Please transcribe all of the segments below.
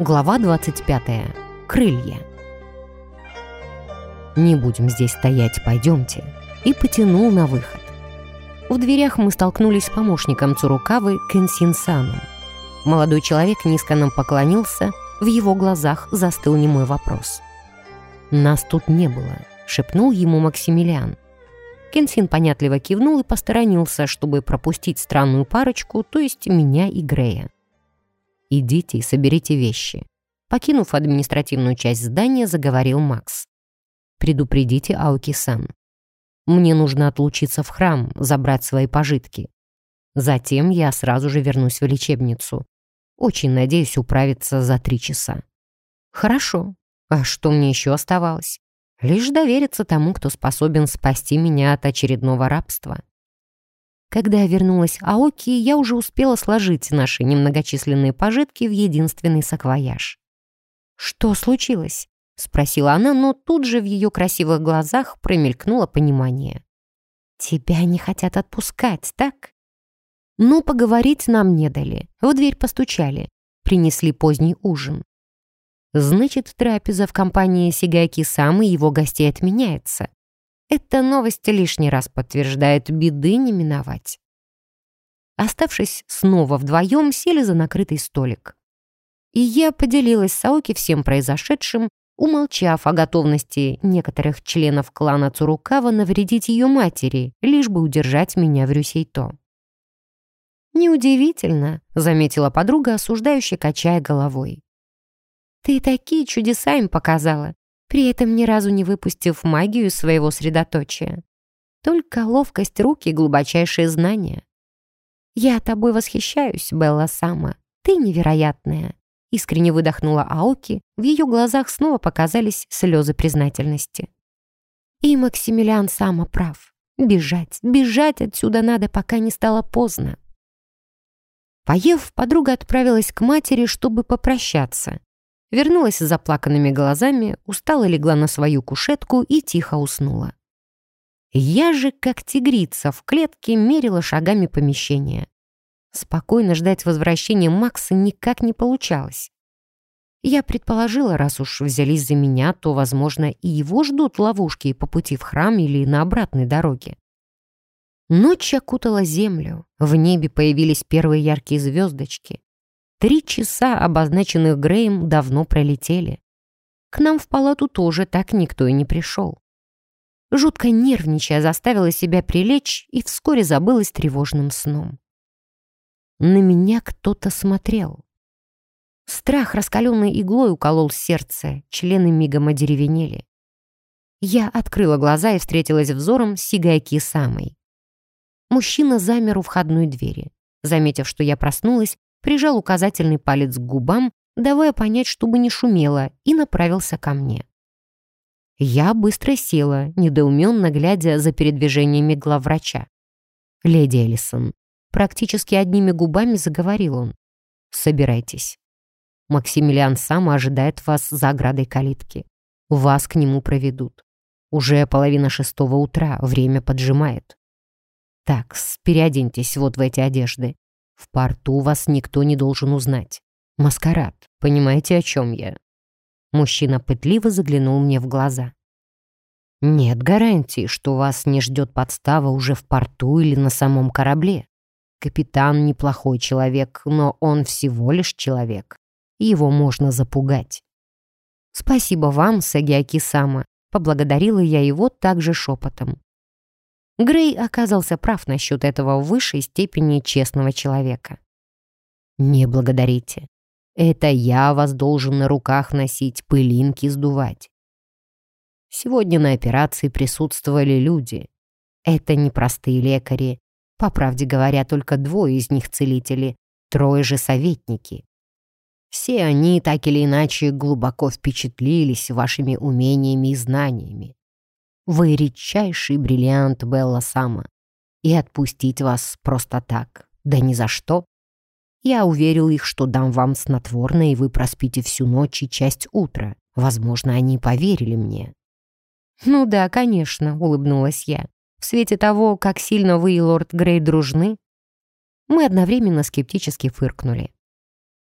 Глава 25. Крылья. «Не будем здесь стоять, пойдемте», и потянул на выход. В дверях мы столкнулись с помощником Цурукавы Кенсин-саном. Молодой человек низко нам поклонился, в его глазах застыл немой вопрос. «Нас тут не было», — шепнул ему Максимилиан. Кенсин понятливо кивнул и посторонился, чтобы пропустить странную парочку, то есть меня и Грея. «Идите и соберите вещи». Покинув административную часть здания, заговорил Макс. «Предупредите Аоки-сан. Мне нужно отлучиться в храм, забрать свои пожитки. Затем я сразу же вернусь в лечебницу. Очень надеюсь управиться за 3 часа». «Хорошо. А что мне еще оставалось? Лишь довериться тому, кто способен спасти меня от очередного рабства». Когда я вернулась Аоки, я уже успела сложить наши немногочисленные пожитки в единственный саквояж. «Что случилось?» — спросила она, но тут же в ее красивых глазах промелькнуло понимание. «Тебя не хотят отпускать, так?» Но поговорить нам не дали. В дверь постучали. Принесли поздний ужин. Значит, трапеза в компании Сигаки-сан и его гостей отменяется. Эта новость лишний раз подтверждает, беды не миновать. Оставшись снова вдвоем, сели за накрытый столик. И я поделилась с Аоки всем произошедшим, умолчав о готовности некоторых членов клана Цурукава навредить ее матери, лишь бы удержать меня в Рюсейто. «Неудивительно», — заметила подруга, осуждающе качая головой. «Ты такие чудеса им показала, при этом ни разу не выпустив магию из своего средоточия. Только ловкость рук и глубочайшие знания. Я тобой восхищаюсь, Белла-сама. Ты невероятная», — искренне выдохнула Аоки, в ее глазах снова показались слезы признательности. И Максимилиан-сама прав. Бежать отсюда надо, пока не стало поздно. Поев, подруга отправилась к матери, чтобы попрощаться. Вернулась с заплаканными глазами, устало легла на свою кушетку и тихо уснула. Я же, как тигрица, в клетке мерила шагами помещения. Спокойно ждать возвращения Макса никак не получалось. Я предположила, раз уж взялись за меня, то, возможно, и его ждут ловушки по пути в храм или на обратной дороге. Ночь окутала землю, в небе появились первые яркие звездочки. 3 часа, обозначенных Греем, давно пролетели. К нам в палату тоже так никто и не пришел. Жутко нервничая, заставила себя прилечь и вскоре забылась тревожным сном. На меня кто-то смотрел. Страх раскаленной иглой уколол сердце, члены мигом одеревенели. Я открыла глаза и встретилась взором с Сигаки-самой. Мужчина замер у входной двери. Заметив, что я проснулась, прижал указательный палец к губам, давая понять, чтобы не шумело, и направился ко мне. Я быстро села, недоуменно глядя за передвижениями главврача. «Леди Эллисон», практически одними губами заговорил он. «Собирайтесь. Максимилиан сам ожидает вас за оградой калитки. Вас к нему проведут. Уже 5:30 утра, время поджимает. Так, переоденьтесь вот в эти одежды. В порту вас никто не должен узнать. Маскарад, понимаете, о чем я?» Мужчина пытливо заглянул мне в глаза. «Нет гарантии, что вас не ждет подстава уже в порту или на самом корабле. Капитан неплохой человек, но он всего лишь человек. Его можно запугать». «Спасибо вам, Сагиаки-сама», — поблагодарила я его также шепотом. Грей оказался прав насчет этого в высшей степени честного человека. «Не благодарите. Это я вас должен на руках носить, пылинки сдувать. Сегодня на операции присутствовали люди. Это не простые лекари. По правде говоря, только 2 из них целители, 3 же советники. Все они так или иначе глубоко впечатлились вашими умениями и знаниями. Вы редчайший бриллиант, Белла-сама. И отпустить вас просто так, да ни за что. Я уверил их, что дам вам снотворное, и вы проспите всю ночь и часть утра. Возможно, они поверили мне». «Ну да, конечно», — улыбнулась я. «В свете того, как сильно вы и лорд Грей дружны». Мы одновременно скептически фыркнули.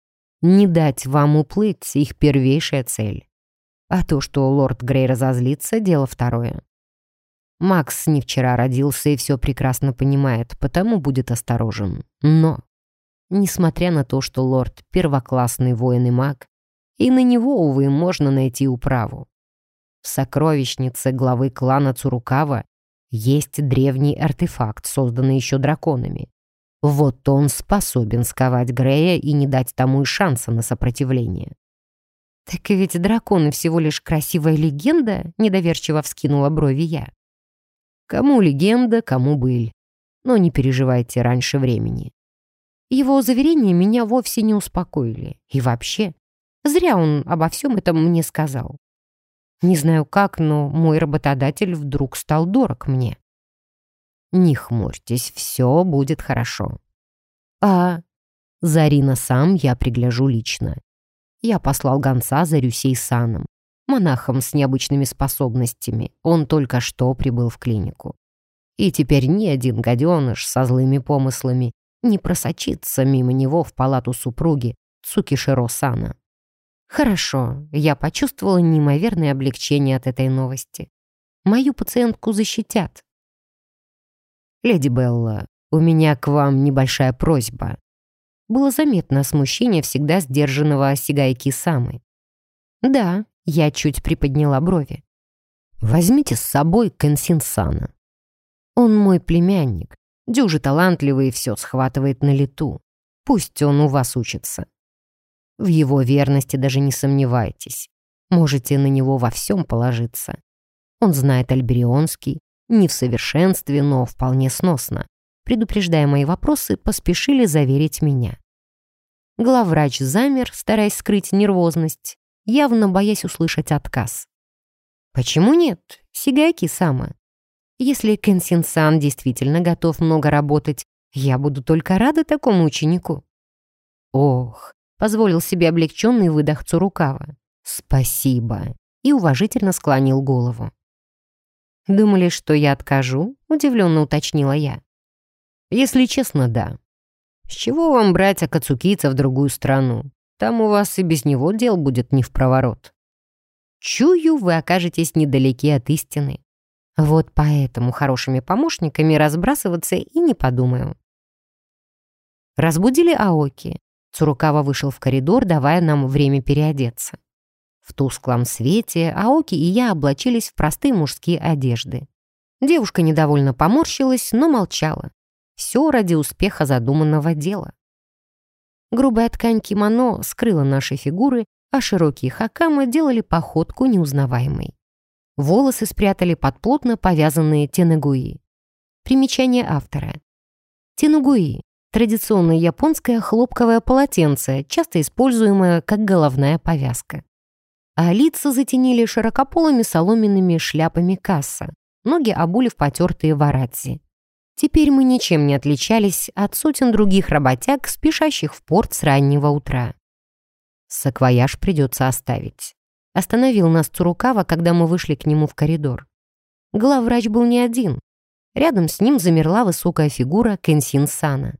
Не дать вам уплыть — их первейшая цель. А то, что лорд Грей разозлится, дело второе. Макс не вчера родился и все прекрасно понимает, потому будет осторожен. Но, несмотря на то, что лорд — первоклассный воин и маг, и на него, увы, можно найти управу. В сокровищнице главы клана Цурукава есть древний артефакт, созданный еще драконами. Вот он способен сковать Грея и не дать тому и шанса на сопротивление. «Так ведь драконы всего лишь красивая легенда», — недоверчиво вскинула брови я. «Кому легенда, кому быль. Но не переживайте раньше времени». Его заверения меня вовсе не успокоили. И вообще, зря он обо всем этом мне сказал. Не знаю как, но мой работодатель вдруг стал дорог мне. «Не хмурьтесь, все будет хорошо». «А Зарина сам я пригляжу лично». Я послал гонца за Рюсей-саном, монахом с необычными способностями. Он только что прибыл в клинику. И теперь ни один гаденыш со злыми помыслами не просочится мимо него в палату супруги Цукиширо-сана. Хорошо, я почувствовала неимоверное облегчение от этой новости. Мою пациентку защитят. «Леди Белла, у меня к вам небольшая просьба». Было заметно смущение всегда сдержанного Сигайки-самы. «Да», — я чуть приподняла брови. «Возьмите с собой Кэнсин-сана. Он мой племянник, дюже талантливый и все схватывает на лету. Пусть он у вас учится. В его верности даже не сомневайтесь. Можете на него во всем положиться. Он знает альберионский, не в совершенстве, но вполне сносно». Предупреждая мои вопросы, поспешили заверить меня. Главврач замер, стараясь скрыть нервозность, явно боясь услышать отказ. «Почему нет? Сигайки-сама. Если Кэнсин-сан действительно готов много работать, я буду только рада такому ученику». «Ох», — позволил себе облегченный выдох Цурукава. «Спасибо», и уважительно склонил голову. «Думали, что я откажу?» — удивленно уточнила я. «Если честно, да. С чего вам брать Акацукийца в другую страну? Там у вас и без него дел будет не впроворот. Чую, вы окажетесь недалеки от истины. Вот поэтому хорошими помощниками разбрасываться и не подумаю». Разбудили Аоки. Цурукава вышел в коридор, давая нам время переодеться. В тусклом свете Аоки и я облачились в простые мужские одежды. Девушка недовольно поморщилась, но молчала. Все ради успеха задуманного дела. Грубая ткань кимоно скрыла наши фигуры, а широкие хакамы делали походку неузнаваемой. Волосы спрятали под плотно повязанные тенэгуи. Примечание автора. Тенэгуи — традиционное японское хлопковое полотенце, часто используемое как головная повязка. А лица затенили широкополыми соломенными шляпами касса, ноги обули в потертые варадзи. Теперь мы ничем не отличались от сотен других работяг, спешащих в порт с раннего утра. «Саквояж придется оставить». Остановил нас Цурукава, когда мы вышли к нему в коридор. Главврач был не один. Рядом с ним замерла высокая фигура Кэнсин-сана.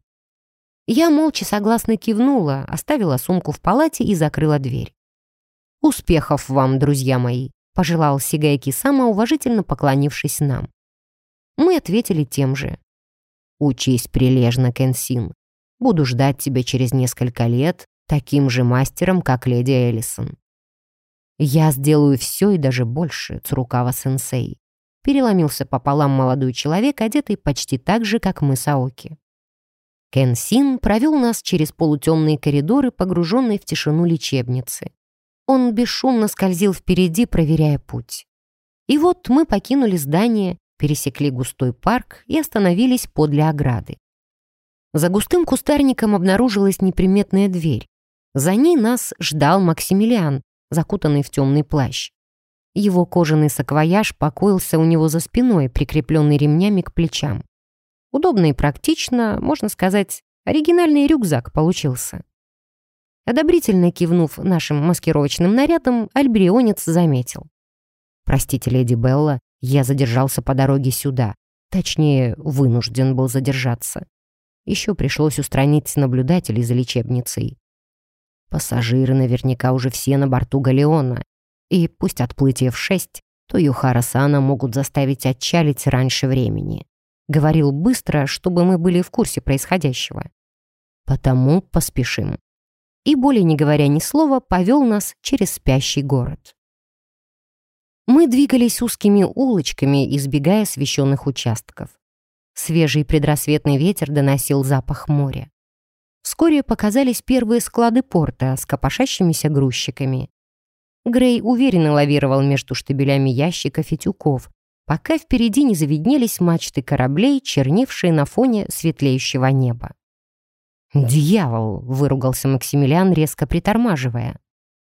Я молча согласно кивнула, оставила сумку в палате и закрыла дверь. «Успехов вам, друзья мои», — пожелал Сигайки-сама, уважительно поклонившись нам. Мы ответили тем же. «Учись прилежно, Кэнсин. Буду ждать тебя через несколько лет таким же мастером, как леди Элисон». «Я сделаю все и даже больше, Цурукава-сенсей», — переломился пополам молодой человек, одетый почти так же, как мы с Аоки. Кэнсин провел нас через полутемные коридоры, погруженные в тишину лечебницы. Он бесшумно скользил впереди, проверяя путь. И вот мы покинули здание, пересекли густой парк и остановились подле ограды. За густым кустарником обнаружилась неприметная дверь. За ней нас ждал Максимилиан, закутанный в темный плащ. Его кожаный саквояж покоился у него за спиной, прикрепленный ремнями к плечам. Удобно и практично, можно сказать, оригинальный рюкзак получился. Одобрительно кивнув нашим маскировочным нарядом, альберионец заметил: «Простите, леди Белла, я задержался по дороге сюда. Точнее, вынужден был задержаться. Еще пришлось устранить наблюдателей за лечебницей». Пассажиры наверняка уже все на борту галеона. И пусть отплытие в 6, то Юхара-сана могут заставить отчалить раньше времени. Говорил быстро, чтобы мы были в курсе происходящего. Потому поспешим. И, более не говоря ни слова, повел нас через спящий город. Мы двигались узкими улочками, избегая освещенных участков. Свежий предрассветный ветер доносил запах моря. Вскоре показались первые склады порта с копошащимися грузчиками. Грей уверенно лавировал между штабелями ящиков и тюков, пока впереди не завиднелись мачты кораблей, черневшие на фоне светлеющего неба. «Дьявол!» — выругался Максимилиан, резко притормаживая.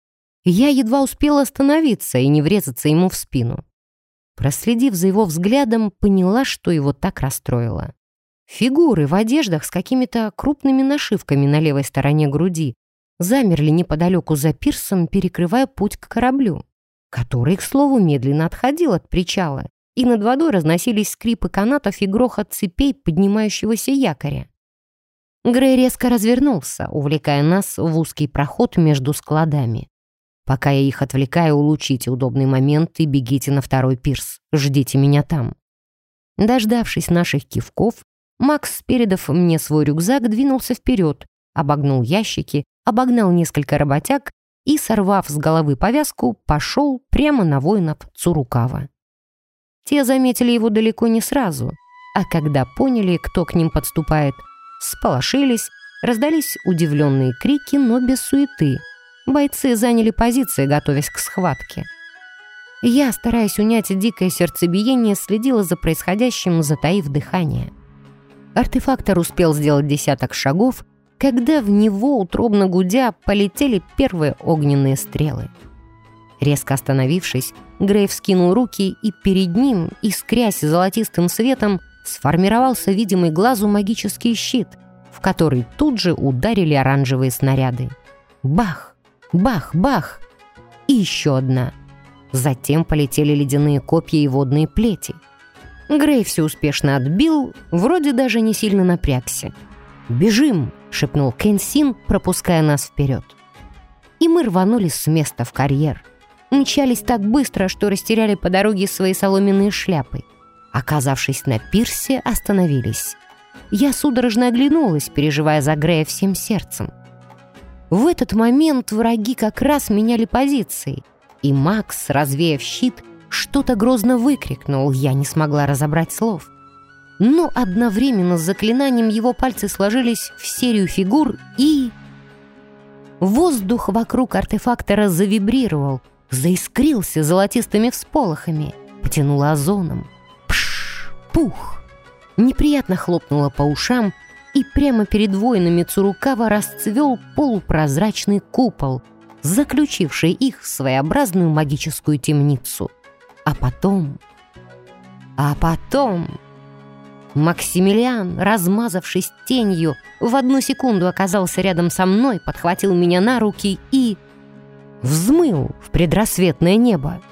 Я едва успела остановиться и не врезаться ему в спину. Проследив за его взглядом, поняла, что его так расстроило. Фигуры в одеждах с какими-то крупными нашивками на левой стороне груди замерли неподалеку за пирсом, перекрывая путь к кораблю, который, к слову, медленно отходил от причала, и над водой разносились скрипы канатов и грохот цепей поднимающегося якоря. Грей резко развернулся, увлекая нас в узкий проход между складами. «Пока я их отвлекаю, улучшите удобный момент и бегите на второй пирс. Ждите меня там». Дождавшись наших кивков, Макс, передав мне свой рюкзак, двинулся вперед, обогнул ящики, обогнал несколько работяг и, сорвав с головы повязку, пошел прямо на воинов Цурукава. Те заметили его далеко не сразу, а когда поняли, кто к ним подступает, сполошились, раздались удивленные крики, но без суеты. Бойцы заняли позиции, готовясь к схватке. Я, стараясь унять дикое сердцебиение, следила за происходящим, затаив дыхание. Артефактор успел сделать 10 шагов, когда в него, утробно гудя, полетели первые огненные стрелы. Резко остановившись, Грей вскинул руки, и перед ним, искрясь золотистым светом, сформировался видимый глазу магический щит, в который тут же ударили оранжевые снаряды. Бах! Бах! Бах! И еще одна. Затем полетели ледяные копья и водные плети. Грей все успешно отбил, вроде даже не сильно напрягся. «Бежим!» — шепнул Кэнсин, пропуская нас вперед. И мы рванулись с места в карьер. Мчались так быстро, что растеряли по дороге свои соломенные шляпы. Оказавшись на пирсе, остановились. Я судорожно оглянулась, переживая за Грея всем сердцем. В этот момент враги как раз меняли позиции, и Макс, развеяв щит, что-то грозно выкрикнул, я не смогла разобрать слов. Но одновременно с заклинанием его пальцы сложились в серию фигур, и... Воздух вокруг артефактора завибрировал, заискрился золотистыми всполохами, потянуло озоном. Пш! Пух! Неприятно хлопнуло по ушам, и прямо перед воинами Цурукава расцвел полупрозрачный купол, заключивший их в своеобразную магическую темницу. А потом... Максимилиан, размазавшись тенью, в 1 секунду оказался рядом со мной, подхватил меня на руки и... взмыл в предрассветное небо.